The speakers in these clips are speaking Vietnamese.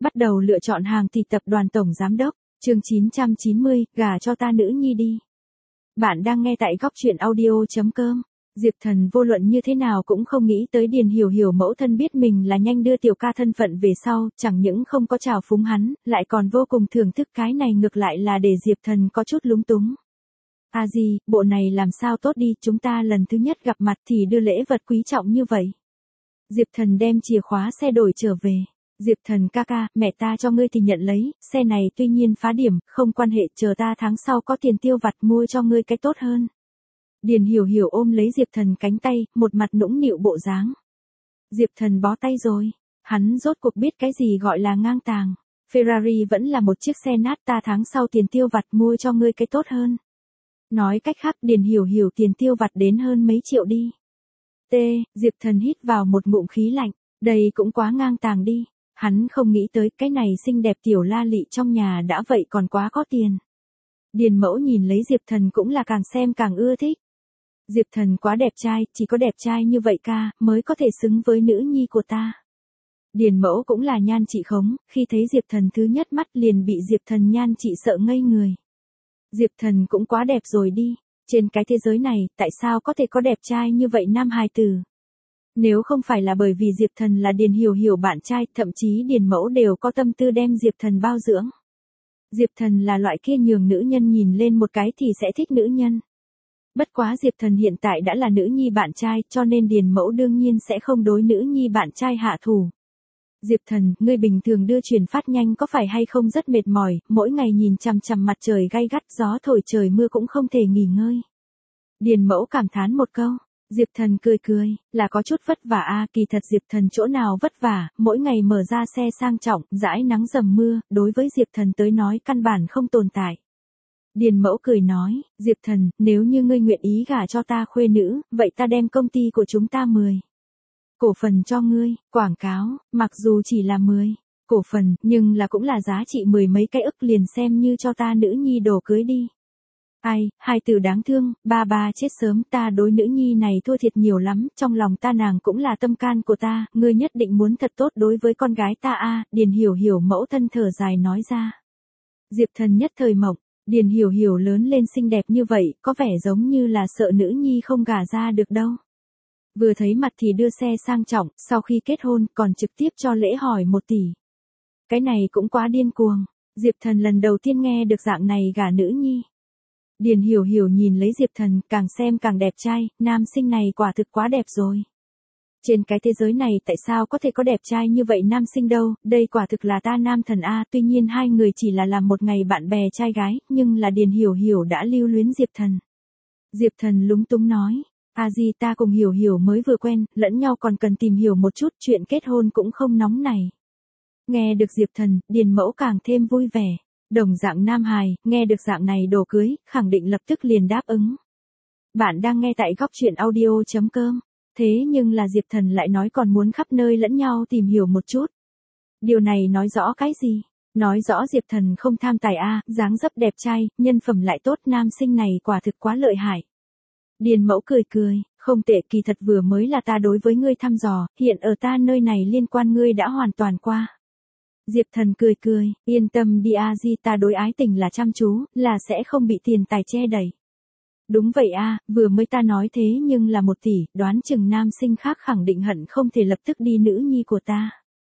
Bắt đầu lựa chọn hàng thì tập đoàn tổng giám đốc, chương 990, gả cho ta nữ nhi đi. Bạn đang nghe tại góc chuyện audio.com. Diệp Thần vô luận như thế nào cũng không nghĩ tới Điền Hiểu Hiểu mẫu thân biết mình là nhanh đưa tiểu ca thân phận về sau, chẳng những không có trào phúng hắn, lại còn vô cùng thưởng thức cái này, ngược lại là để Diệp Thần có chút lúng túng. À gì, bộ này làm sao tốt đi, chúng ta lần thứ nhất gặp mặt thì đưa lễ vật quý trọng như vậy. Diệp Thần đem chìa khóa xe đổi trở về. Diệp Thần ca ca, mẹ ta cho ngươi thì nhận lấy, xe này tuy nhiên phá điểm, không quan hệ, chờ ta tháng sau có tiền tiêu vặt mua cho ngươi cái tốt hơn. Điền Hiểu Hiểu ôm lấy Diệp Thần cánh tay, một mặt nũng nịu bộ dáng. Diệp Thần bó tay rồi, hắn rốt cuộc biết cái gì gọi là ngang tàng. Ferrari vẫn là một chiếc xe nát, ta tháng sau tiền tiêu vặt mua cho ngươi cái tốt hơn. Nói cách khác, Điền Hiểu Hiểu tiền tiêu vặt đến hơn mấy triệu đi. Diệp Thần hít vào một ngụm khí lạnh, đây cũng quá ngang tàng đi. Hắn không nghĩ tới cái này xinh đẹp tiểu la lị trong nhà đã vậy còn quá có tiền. Điền Mẫu nhìn lấy Diệp Thần cũng là càng xem càng ưa thích. Diệp Thần quá đẹp trai, chỉ có đẹp trai như vậy ca mới có thể xứng với nữ nhi của ta. Điền Mẫu cũng là nhan trị khống, khi thấy Diệp Thần thứ nhất mắt liền bị Diệp Thần nhan trị sợ ngây người. Diệp Thần cũng quá đẹp rồi đi, trên cái thế giới này tại sao có thể có đẹp trai như vậy nam hài tử. Nếu không phải là bởi vì Diệp Thần là Điền Hiểu Hiểu bạn trai, thậm chí Điền Mẫu đều có tâm tư đem Diệp Thần bao dưỡng. Diệp Thần là loại kia nhường nữ nhân nhìn lên một cái thì sẽ thích nữ nhân. Bất quá Diệp Thần hiện tại đã là nữ nhi bạn trai, cho nên Điền Mẫu đương nhiên sẽ không đối nữ nhi bạn trai hạ thủ. Diệp Thần, ngươi bình thường đưa truyền phát nhanh có phải hay không rất mệt mỏi, mỗi ngày nhìn chằm chằm mặt trời gay gắt, gió thổi trời mưa cũng không thể nghỉ ngơi. Điền Mẫu cảm thán một câu. Diệp Thần cười, là có chút vất vả a, kỳ thật Diệp Thần chỗ nào vất vả, mỗi ngày mở ra xe sang trọng, dãi nắng dầm mưa, đối với Diệp Thần tới nói căn bản không tồn tại. Điền Mẫu cười nói, Diệp Thần, nếu như ngươi nguyện ý gả cho ta khuê nữ, vậy ta đem công ty của chúng ta 10 cổ phần cho ngươi, quảng cáo, mặc dù chỉ là 10 cổ phần, nhưng là cũng là giá trị 10 mấy cái ức, liền xem như cho ta nữ nhi đồ cưới đi. Ai, hai từ đáng thương, ba chết sớm, ta đối nữ nhi này thua thiệt nhiều lắm, trong lòng ta nàng cũng là tâm can của ta, ngươi nhất định muốn thật tốt đối với con gái ta a. Điền Hiểu Hiểu mẫu thân thở dài nói ra. Diệp Thần nhất thời mộng, Điền Hiểu Hiểu lớn lên xinh đẹp như vậy, có vẻ giống như là sợ nữ nhi không gả ra được đâu. Vừa thấy mặt thì đưa xe sang trọng, sau khi kết hôn còn trực tiếp cho lễ hỏi 1 tỷ. Cái này cũng quá điên cuồng, Diệp Thần lần đầu tiên nghe được dạng này gả nữ nhi. Điền Hiểu Hiểu nhìn lấy Diệp Thần, càng xem càng đẹp trai, nam sinh này quả thực quá đẹp rồi. Trên cái thế giới này tại sao có thể có đẹp trai như vậy nam sinh đâu, đây quả thực là ta nam thần a. Tuy nhiên hai người chỉ là làm một ngày bạn bè trai gái, nhưng là Điền Hiểu Hiểu đã lưu luyến Diệp Thần. Diệp Thần lúng túng nói, a gì, ta cùng Hiểu Hiểu mới vừa quen, lẫn nhau còn cần tìm hiểu một chút, chuyện kết hôn cũng không nóng này. Nghe được Diệp Thần, Điền Mẫu càng thêm vui vẻ. Đồng dạng nam hài, nghe được dạng này đồ cưới, khẳng định lập tức liền đáp ứng. Bạn đang nghe tại góc chuyện audio.com. Thế nhưng là Diệp Thần lại nói còn muốn khắp nơi lẫn nhau tìm hiểu một chút. Điều này nói rõ cái gì? Nói rõ Diệp Thần không tham tài a, dáng dấp đẹp trai, nhân phẩm lại tốt, nam sinh này quả thực quá lợi hại. Điền Mẫu cười, không tệ, kỳ thật vừa mới là ta đối với ngươi thăm dò, hiện ở ta nơi này liên quan ngươi đã hoàn toàn qua. Diệp Thần cười, yên tâm đi a di, ta đối ái tình là chăm chú, là sẽ không bị tiền tài che đẩy. Đúng vậy a, vừa mới ta nói thế nhưng là 1 tỷ, đoán chừng nam sinh khác khẳng định hận không thể lập tức đi nữ nhi của ta.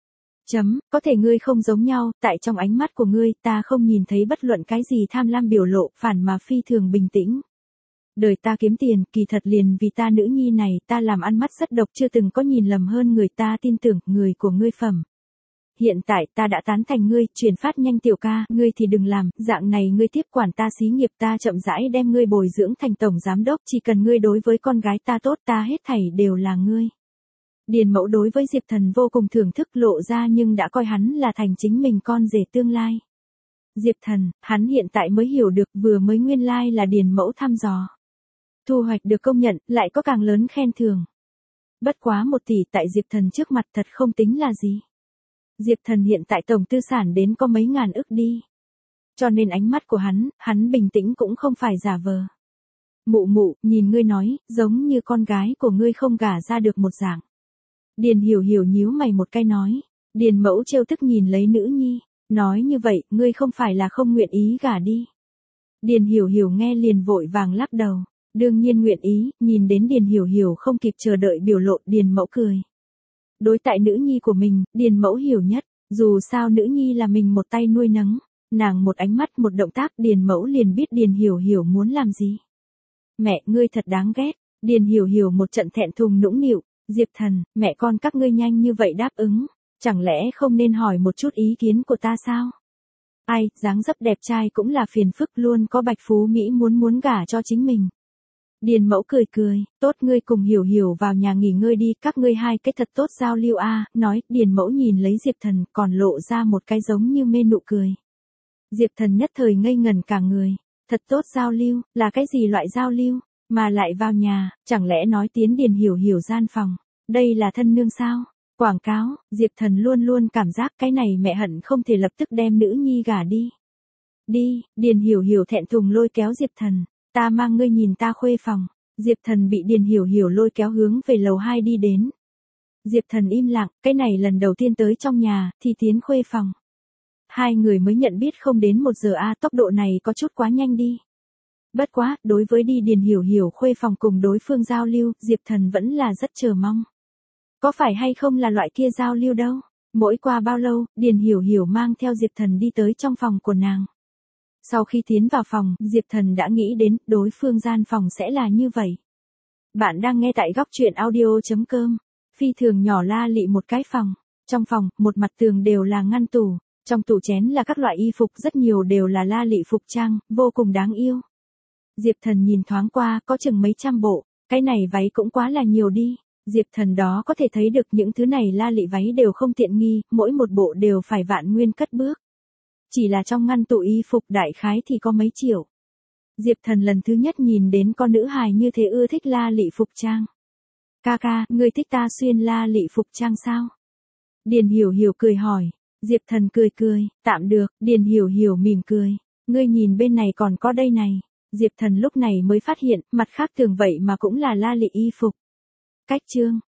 Có thể ngươi không giống nhau, tại trong ánh mắt của ngươi, ta không nhìn thấy bất luận cái gì tham lam biểu lộ, phản mà phi thường bình tĩnh. Đời ta kiếm tiền, kỳ thật liền vì ta nữ nhi này, ta làm ăn mắt rất độc, chưa từng có nhìn lầm hơn người, ta tin tưởng người của ngươi phẩm. Hiện tại ta đã tán thành ngươi, chuyển phát nhanh tiểu ca, ngươi thì đừng làm, dạng này ngươi tiếp quản ta xí nghiệp, ta chậm rãi đem ngươi bồi dưỡng thành tổng giám đốc, chỉ cần ngươi đối với con gái ta tốt, ta hết thảy đều là ngươi. Điền Mẫu đối với Diệp Thần vô cùng thưởng thức, lộ ra nhưng đã coi hắn là thành chính mình con rể tương lai. Diệp Thần, hắn hiện tại mới hiểu được, vừa mới nguyên lai là Điền Mẫu thăm dò. Thu hoạch được công nhận, lại có càng lớn khen thưởng. Bất quá 1 tỷ tại Diệp Thần trước mặt thật không tính là gì. Diệp Thần hiện tại tổng tư sản đến có mấy ngàn ức đi. Cho nên ánh mắt của hắn bình tĩnh cũng không phải giả vờ. Mụ, nhìn ngươi nói, giống như con gái của ngươi không gả ra được một dạng. Điền Hiểu Hiểu nhíu mày một cái nói, Điền Mẫu trêu tức nhìn lấy nữ nhi, nói như vậy, ngươi không phải là không nguyện ý gả đi. Điền Hiểu Hiểu nghe liền vội vàng lắc đầu, đương nhiên nguyện ý, nhìn đến Điền Hiểu Hiểu không kịp chờ đợi biểu lộ, Điền Mẫu cười. Đối tại nữ nhi của mình, Điền Mẫu hiểu nhất, dù sao nữ nhi là mình một tay nuôi nấng, nàng một ánh mắt một động tác Điền Mẫu liền biết Điền Hiểu Hiểu muốn làm gì. Mẹ, ngươi thật đáng ghét, Điền Hiểu Hiểu một trận thẹn thùng nũng nịu, Diệp Thần, mẹ con các ngươi nhanh như vậy đáp ứng, chẳng lẽ không nên hỏi một chút ý kiến của ta sao? Ai, dáng dấp đẹp trai cũng là phiền phức, luôn có bạch phú Mỹ muốn gả cho chính mình. Điền Mẫu cười cười, tốt, ngươi cùng Hiểu Hiểu vào nhà nghỉ ngơi đi, các ngươi hai cái thật tốt giao lưu a, nói, Điền Mẫu nhìn lấy Diệp Thần còn lộ ra một cái giống như mê nụ cười. Diệp Thần nhất thời ngây ngẩn cả người, thật tốt giao lưu, là cái gì loại giao lưu, mà lại vào nhà, chẳng lẽ nói tiến Điền Hiểu Hiểu gian phòng, đây là thân nương sao? Quảng cáo, Diệp Thần luôn luôn cảm giác cái này mẹ hận không thể lập tức đem nữ nhi gả đi. Đi, Điền Hiểu Hiểu thẹn thùng lôi kéo Diệp Thần, ta mang ngươi nhìn ta khuê phòng. Diệp Thần bị Điền Hiểu Hiểu lôi kéo hướng về lầu 2 đi đến. Diệp Thần im lặng, cái này lần đầu tiên tới trong nhà, thì tiến khuê phòng. Hai người mới nhận biết không đến 1 giờ tốc độ này có chút quá nhanh đi. Bất quá, đối với đi Điền Hiểu Hiểu khuê phòng cùng đối phương giao lưu, Diệp Thần vẫn là rất chờ mong. Có phải hay không là loại kia giao lưu đâu? Mỗi qua bao lâu, Điền Hiểu Hiểu mang theo Diệp Thần đi tới trong phòng của nàng. Sau khi tiến vào phòng, Diệp Thần đã nghĩ đến đối phương gian phòng sẽ là như vậy. Bạn đang nghe tại góc truyện audio.com. Phi thường nhỏ la lị một cái phòng. Trong phòng, một mặt tường đều là ngăn tủ. Trong tủ chén là các loại y phục, rất nhiều đều là la lị phục trang, vô cùng đáng yêu. Diệp Thần nhìn thoáng qua, có chừng mấy trăm bộ. Cái này váy cũng quá là nhiều đi. Diệp Thần đó có thể thấy được những thứ này la lị váy đều không tiện nghi, mỗi một bộ đều phải vạn nguyên cất bước. Chỉ là trong ngăn tủ y phục đại khái thì có mấy triệu. Diệp Thần lần thứ nhất nhìn đến con nữ hài như thế ưa thích la lị phục trang. Ca ca, ngươi thích ta xuyên la lị phục trang sao? Điền Hiểu Hiểu cười hỏi. Diệp Thần cười cười, tạm được, Điền Hiểu Hiểu mỉm cười. Ngươi nhìn bên này còn có đây này. Diệp Thần lúc này mới phát hiện, mặt khác thường vậy mà cũng là la lị y phục. Cách chương.